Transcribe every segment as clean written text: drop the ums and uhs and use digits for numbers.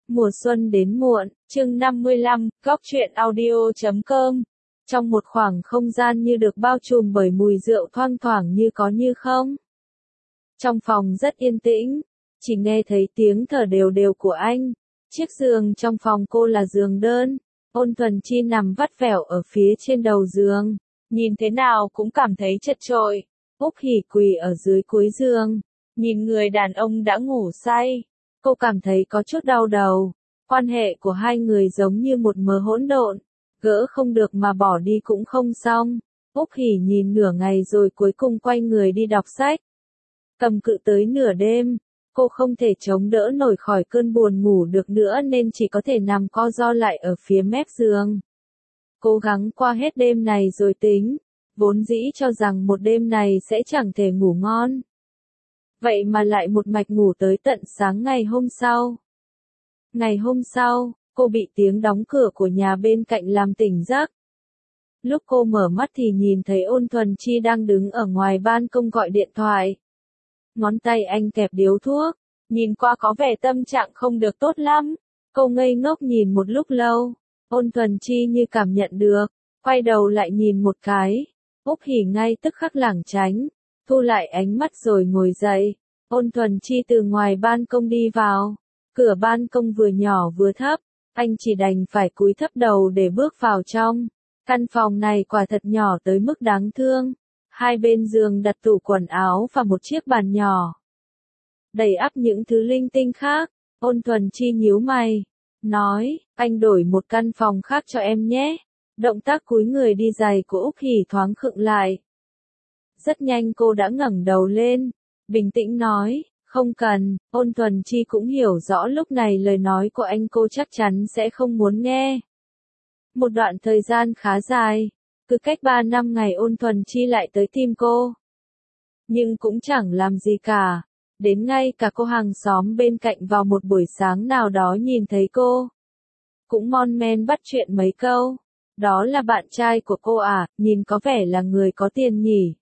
Mùa xuân đến muộn, chương 55, góc truyện audio.com. Trong một khoảng không gian như được bao trùm bởi mùi rượu thoang thoảng như có như không. Trong phòng rất yên tĩnh, chỉ nghe thấy tiếng thở đều đều của anh. Chiếc giường trong phòng cô là giường đơn, Ôn Thuần Chi nằm vắt vẻo ở phía trên đầu giường, nhìn thế nào cũng cảm thấy chật chội. Úc Hỉ quỳ ở dưới cuối giường, nhìn người đàn ông đã ngủ say. Cô cảm thấy có chút đau đầu, quan hệ của hai người giống như một mớ hỗn độn, gỡ không được mà bỏ đi cũng không xong. Úc Hỉ nhìn nửa ngày rồi cuối cùng quay người đi đọc sách. Cầm cự tới nửa đêm, cô không thể chống đỡ nổi khỏi cơn buồn ngủ được nữa nên chỉ có thể nằm co ro lại ở phía mép giường. Cố gắng qua hết đêm này rồi tính, vốn dĩ cho rằng một đêm này sẽ chẳng thể ngủ ngon. Vậy mà lại một mạch ngủ tới tận sáng ngày hôm sau. Ngày hôm sau, cô bị tiếng đóng cửa của nhà bên cạnh làm tỉnh giấc. Lúc cô mở mắt thì nhìn thấy Ôn Thuần Chi đang đứng ở ngoài ban công gọi điện thoại. Ngón tay anh kẹp điếu thuốc, nhìn qua có vẻ tâm trạng không được tốt lắm. Cô ngây ngốc nhìn một lúc lâu, Ôn Thuần Chi như cảm nhận được, quay đầu lại nhìn một cái. Úc Hỉ ngay tức khắc lảng tránh, thu lại ánh mắt rồi ngồi dậy. Ôn Thuần Chi từ ngoài ban công đi vào. Cửa ban công vừa nhỏ vừa thấp, anh chỉ đành phải cúi thấp đầu để bước vào trong. Căn phòng này quả thật nhỏ tới mức đáng thương. Hai bên giường đặt tủ quần áo và một chiếc bàn nhỏ, đầy ắp những thứ linh tinh khác. Ôn Thuần Chi nhíu mày, nói, anh đổi một căn phòng khác cho em nhé. Động tác cúi người đi giày của Úc Hỉ thoáng khựng lại. Rất nhanh cô đã ngẩng đầu lên, bình tĩnh nói, không cần. Ôn Thuần Chi cũng hiểu rõ lúc này lời nói của anh cô chắc chắn sẽ không muốn nghe. Một đoạn thời gian khá dài, cứ cách 3 năm ngày Ôn Thuần Chi lại tới tìm cô. Nhưng cũng chẳng làm gì cả, đến ngay cả cô hàng xóm bên cạnh vào một buổi sáng nào đó nhìn thấy cô, cũng mon men bắt chuyện mấy câu. Đó là bạn trai của cô à, nhìn có vẻ là người có tiền nhỉ.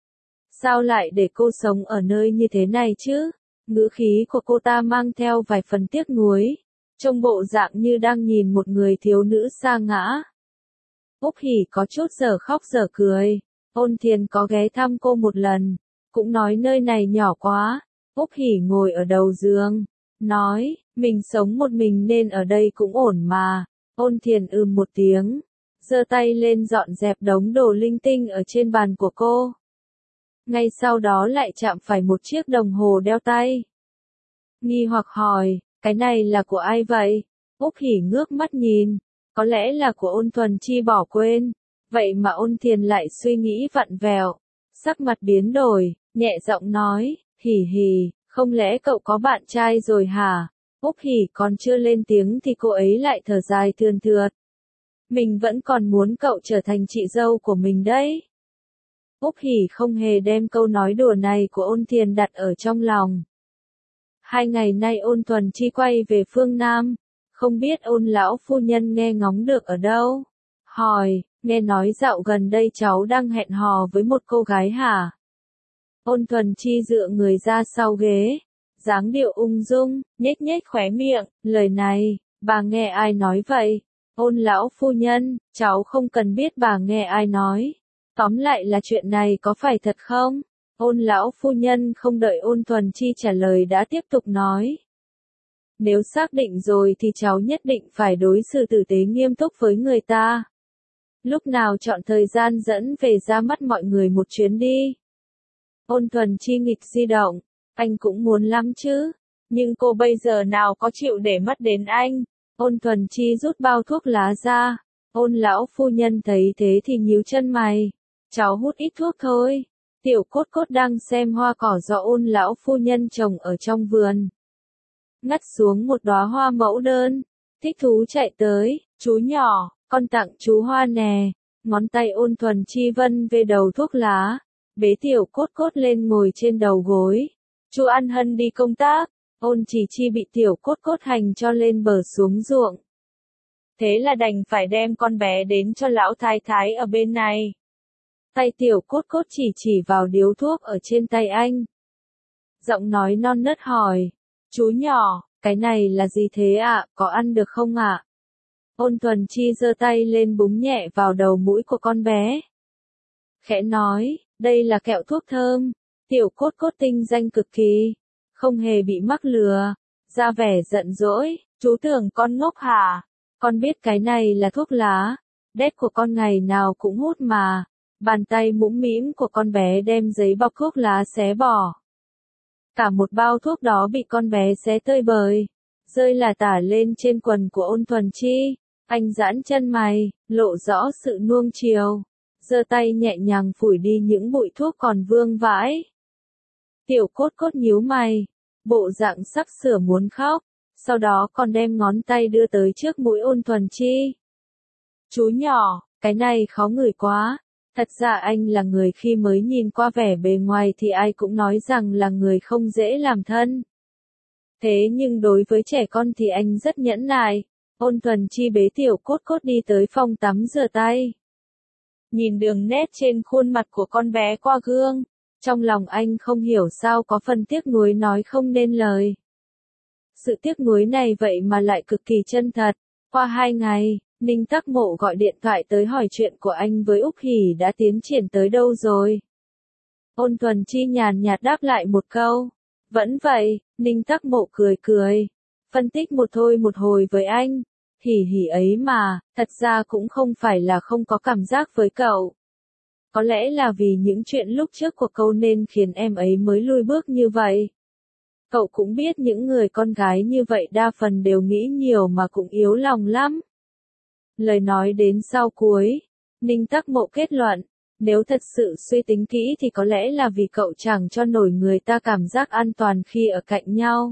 Sao lại để cô sống ở nơi như thế này chứ? Ngữ khí của cô ta mang theo vài phần tiếc nuối, trông bộ dạng như đang nhìn một người thiếu nữ sa ngã. Úc Hỉ có chút dở khóc dở cười. Ôn Thiền có ghé thăm cô một lần, cũng nói nơi này nhỏ quá. Úc Hỉ ngồi ở đầu giường, nói, mình sống một mình nên ở đây cũng ổn mà. Ôn Thiền một tiếng, giơ tay lên dọn dẹp đống đồ linh tinh ở trên bàn của cô. Ngay sau đó lại chạm phải một chiếc đồng hồ đeo tay. Nghi hoặc hỏi, cái này là của ai vậy? Úc Hỉ ngước mắt nhìn, có lẽ là của Ôn Thuần Chi bỏ quên. Vậy mà Ôn Thiền lại suy nghĩ vặn vẹo, sắc mặt biến đổi, nhẹ giọng nói, Hỉ Hỉ, không lẽ cậu có bạn trai rồi hả? Úc Hỉ còn chưa lên tiếng thì cô ấy lại thở dài thườn thượt. Mình vẫn còn muốn cậu trở thành chị dâu của mình đấy. Úc Hỉ không hề đem câu nói đùa này của Ôn Thiền đặt ở trong lòng. 2 ngày nay Ôn Thuần Chi quay về phương Nam, không biết Ôn lão phu nhân nghe ngóng được ở đâu. Hỏi, nghe nói dạo gần đây cháu đang hẹn hò với một cô gái hả? Ôn Thuần Chi dựa người ra sau ghế, dáng điệu ung dung, nhếch nhếch khóe miệng, lời này, bà nghe ai nói vậy? Ôn lão phu nhân, cháu không cần biết bà nghe ai nói. Tóm lại là chuyện này có phải thật không? Ôn lão phu nhân không đợi Ôn Thuần Chi trả lời đã tiếp tục nói. Nếu xác định rồi thì cháu nhất định phải đối xử tử tế nghiêm túc với người ta. Lúc nào chọn thời gian dẫn về ra mắt mọi người một chuyến đi. Ôn Thuần Chi nghịch di động, anh cũng muốn lắm chứ, nhưng cô bây giờ nào có chịu để mắt đến anh. Ôn Thuần Chi rút bao thuốc lá ra. Ôn lão phu nhân thấy thế thì nhíu chân mày. Cháu hút ít thuốc thôi. Tiểu Cốt Cốt đang xem hoa cỏ do Ôn lão phu nhân trồng ở trong vườn. Ngắt xuống một đóa hoa mẫu đơn, thích thú chạy tới, chú nhỏ, con tặng chú hoa nè. Ngón tay Ôn Thuần Chi vân về đầu thuốc lá, bế Tiểu Cốt Cốt lên ngồi trên đầu gối. Chú An Hân đi công tác, Ôn Chỉ Chi bị Tiểu Cốt Cốt hành cho lên bờ xuống ruộng. Thế là đành phải đem con bé đến cho lão thái thái ở bên này. Tay Tiểu Cốt Cốt chỉ vào điếu thuốc ở trên tay anh. Giọng nói non nớt hỏi, chú nhỏ, Cái này là gì thế ạ, có ăn được không ạ? Ôn Thuần Chi giơ tay lên búng nhẹ vào đầu mũi của con bé. Khẽ nói, đây là kẹo thuốc thơm, tiểu cốt cốt tinh danh cực kỳ, không hề bị mắc lừa, ra vẻ giận dỗi, chú tưởng con ngốc hả? Con biết cái này là thuốc lá, đét của con ngày nào cũng hút mà. Bàn tay mũm mĩm của con bé đem giấy bọc thuốc lá xé bỏ. Cả một bao thuốc đó bị con bé xé tơi bời, rơi là tả lên trên quần của Ôn Thuần Chi. Anh giãn chân mày, lộ rõ sự nuông chiều, giơ tay nhẹ nhàng phủi đi những bụi thuốc còn vương vãi. Tiểu cốt cốt nhíu mày, bộ dạng sắp sửa muốn khóc, sau đó còn đem ngón tay đưa tới trước mũi Ôn Thuần Chi. Chú nhỏ, cái này khó ngửi quá. Thật ra anh là người khi mới nhìn qua vẻ bề ngoài thì ai cũng nói rằng là người không dễ làm thân. Thế nhưng đối với trẻ con thì anh rất nhẫn nại. Ôn Thuần Chi bế tiểu cốt cốt đi tới phòng tắm rửa tay. Nhìn đường nét trên khuôn mặt của con bé qua gương, trong lòng anh không hiểu sao có phần tiếc nuối nói không nên lời. Sự tiếc nuối này vậy mà lại cực kỳ chân thật. Qua 2 ngày, Ninh Tắc Mộ gọi điện thoại tới hỏi chuyện của anh với Úc Hỷ đã tiến triển tới đâu rồi. Ôn Thuần Chi nhàn nhạt đáp lại một câu. Vẫn vậy, Ninh Tắc Mộ cười cười. Phân tích một thôi một hồi với anh. Hỉ hỉ ấy mà, thật ra cũng không phải là không có cảm giác với cậu. Có lẽ là vì những chuyện lúc trước của cậu nên khiến em ấy mới lùi bước như vậy. Cậu cũng biết những người con gái như vậy đa phần đều nghĩ nhiều mà cũng yếu lòng lắm. Lời nói đến sau cuối, Ninh Tắc Mộ kết luận, nếu thật sự suy tính kỹ thì có lẽ là vì cậu chẳng cho nổi người ta cảm giác an toàn khi ở cạnh nhau.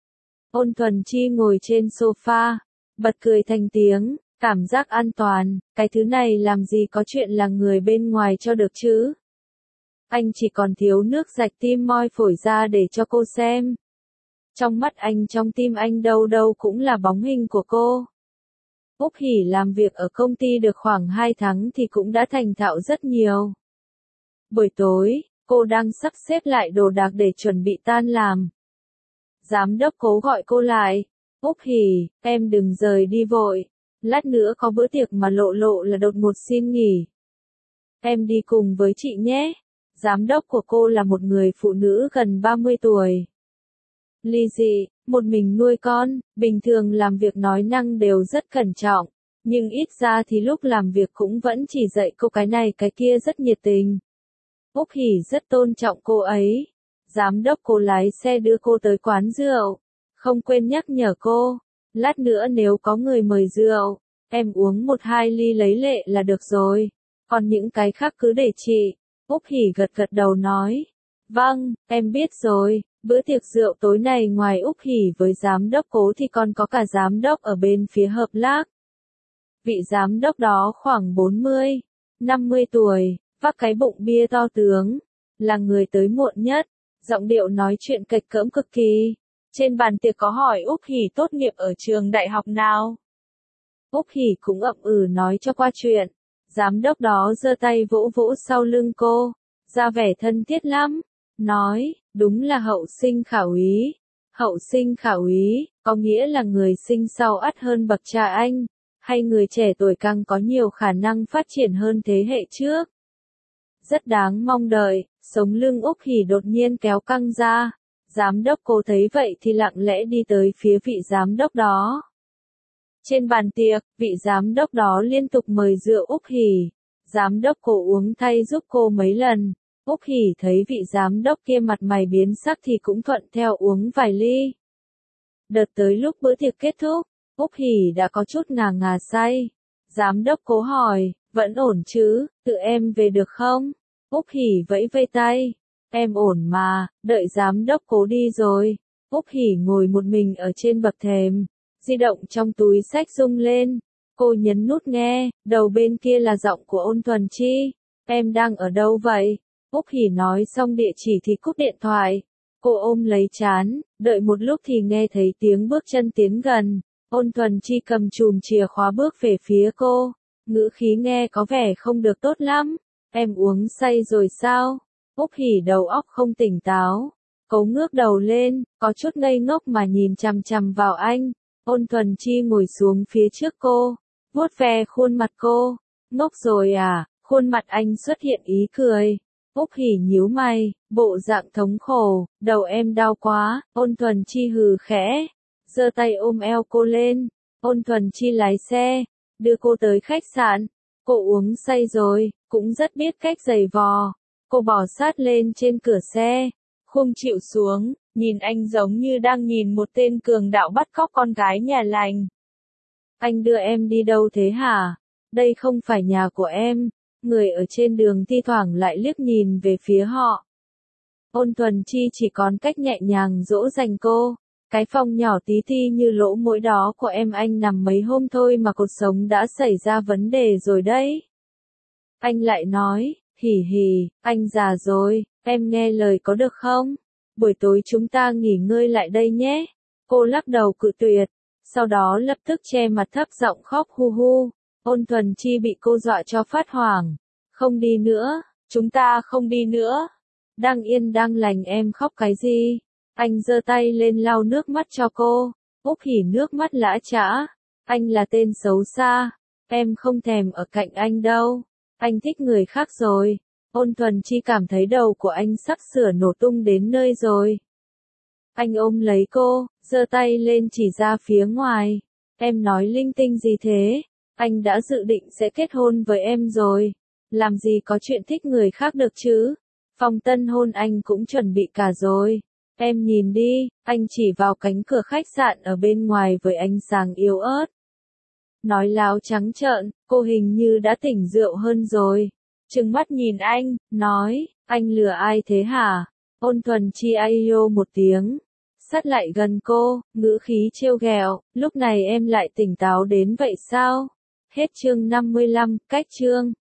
Ôn Thuần Chi ngồi trên sofa, bật cười thành tiếng, cảm giác an toàn, cái thứ này làm gì có chuyện là người bên ngoài cho được chứ. Anh chỉ còn thiếu nước rạch tim moi phổi ra để cho cô xem. Trong mắt anh trong tim anh đâu đâu cũng là bóng hình của cô. Úc Hỷ làm việc ở công ty được khoảng 2 tháng thì cũng đã thành thạo rất nhiều. Buổi tối, cô đang sắp xếp lại đồ đạc để chuẩn bị tan làm. Giám đốc Cố gọi cô lại. Úc Hỷ, em đừng rời đi vội. Lát nữa có bữa tiệc mà lộ lộ là đột ngột xin nghỉ. Em đi cùng với chị nhé. Giám đốc của cô là một người phụ nữ gần 30 tuổi. Ly dị, một mình nuôi con, bình thường làm việc nói năng đều rất cẩn trọng, nhưng ít ra thì lúc làm việc cũng vẫn chỉ dạy cô cái này cái kia rất nhiệt tình. Úc Hỷ rất tôn trọng cô ấy. Giám đốc cô lái xe đưa cô tới quán rượu, không quên nhắc nhở cô, lát nữa nếu có người mời rượu, em uống 1-2 ly lấy lệ là được rồi, còn những cái khác cứ để chị. Úc Hỷ gật gật đầu nói, vâng, em biết rồi. Bữa tiệc rượu tối này ngoài Úc Hỷ với giám đốc Cố thì còn có cả giám đốc ở bên phía Hợp Lạc. Vị giám đốc đó khoảng 40-50 tuổi, vác cái bụng bia to tướng, là người tới muộn nhất, giọng điệu nói chuyện kịch cỡm cực kỳ. Trên bàn tiệc có hỏi Úc Hỷ tốt nghiệp ở trường đại học nào. Úc Hỷ cũng ậm ừ nói cho qua chuyện. Giám đốc đó giơ tay vỗ vỗ sau lưng cô, ra vẻ thân thiết lắm, nói, đúng là hậu sinh khả úy. Hậu sinh khả úy, có nghĩa là người sinh sau ắt hơn bậc cha anh, hay người trẻ tuổi càng có nhiều khả năng phát triển hơn thế hệ trước. Rất đáng mong đợi, sống lưng Úc Hỷ đột nhiên kéo căng ra. Giám đốc Cố thấy vậy thì lặng lẽ đi tới phía vị giám đốc đó. Trên bàn tiệc, vị giám đốc đó liên tục mời rượu Úc Hỷ. Giám đốc Cố uống thay giúp cô mấy lần. Úc Hỷ thấy vị giám đốc kia mặt mày biến sắc thì cũng thuận theo uống vài ly. Đợt tới lúc bữa tiệc kết thúc, Úc Hỷ đã có chút ngà ngà say. Giám đốc Cố hỏi, vẫn ổn chứ, tự em về được không? Úc Hỷ vẫy vây tay, em ổn mà, đợi giám đốc Cố đi rồi. Úc Hỷ ngồi một mình ở trên bậc thềm, di động trong túi xách rung lên. Cô nhấn nút nghe, đầu bên kia là giọng của Ôn Thuần Chi. Em đang ở đâu vậy? Úc Hỷ nói xong địa chỉ thì cúp điện thoại. Cô ôm lấy trán, đợi một lúc thì nghe thấy tiếng bước chân tiến gần. Ôn Thuần Chi cầm chùm chìa khóa bước về phía cô. Ngữ khí nghe có vẻ không được tốt lắm. Em uống say rồi sao? Úc Hỷ đầu óc không tỉnh táo. Cô ngước đầu lên, có chút ngây ngốc mà nhìn chằm chằm vào anh. Ôn Thuần Chi ngồi xuống phía trước cô, vuốt ve khuôn mặt cô. Ngốc rồi à? Khuôn mặt anh xuất hiện ý cười. Úc Hỉ nhíu mày, bộ dạng thống khổ, đầu em đau quá. Ôn Thuần Chi hừ khẽ, giơ tay ôm eo cô lên. Ôn Thuần Chi lái xe, đưa cô tới khách sạn. Cô uống say rồi, cũng rất biết cách giày vò. Cô bò sát lên trên cửa xe, không chịu xuống, nhìn anh giống như đang nhìn một tên cường đạo bắt cóc con gái nhà lành. Anh đưa em đi đâu thế hả? Đây không phải nhà của em. Người ở trên đường thi thoảng lại liếc nhìn về phía họ. Ôn Thuần Chi chỉ còn cách nhẹ nhàng dỗ dành cô. Cái phòng nhỏ tí ti như lỗ mũi đó của em anh nằm mấy hôm thôi mà cuộc sống đã xảy ra vấn đề rồi đấy. Anh lại nói, hỉ hỉ, anh già rồi, em nghe lời có được không? Buổi tối chúng ta nghỉ ngơi lại đây nhé. Cô lắc đầu cự tuyệt, sau đó lập tức che mặt thấp giọng khóc hu hu. Ôn Thuần Chi bị cô dọa cho phát hoảng. Không đi nữa, chúng ta không đi nữa. Đang yên đang lành em khóc cái gì? Anh giơ tay lên lau nước mắt cho cô. Úc Hỉ nước mắt lã chã. Anh là tên xấu xa. Em không thèm ở cạnh anh đâu. Anh thích người khác rồi. Ôn Thuần Chi cảm thấy đầu của anh sắp sửa nổ tung đến nơi rồi. Anh ôm lấy cô, giơ tay lên chỉ ra phía ngoài. Em nói linh tinh gì thế? Anh đã dự định sẽ kết hôn với em rồi. Làm gì có chuyện thích người khác được chứ? Phòng tân hôn anh cũng chuẩn bị cả rồi. Em nhìn đi, anh chỉ vào cánh cửa khách sạn ở bên ngoài với ánh sáng yếu ớt. Nói láo trắng trợn, cô hình như đã tỉnh rượu hơn rồi. Trừng mắt nhìn anh, nói, anh lừa ai thế hả? Ôn Thuần Chi ai yô một tiếng, sát lại gần cô, ngữ khí trêu ghẹo, lúc này em lại tỉnh táo đến vậy sao? Hết chương 55, cách chương.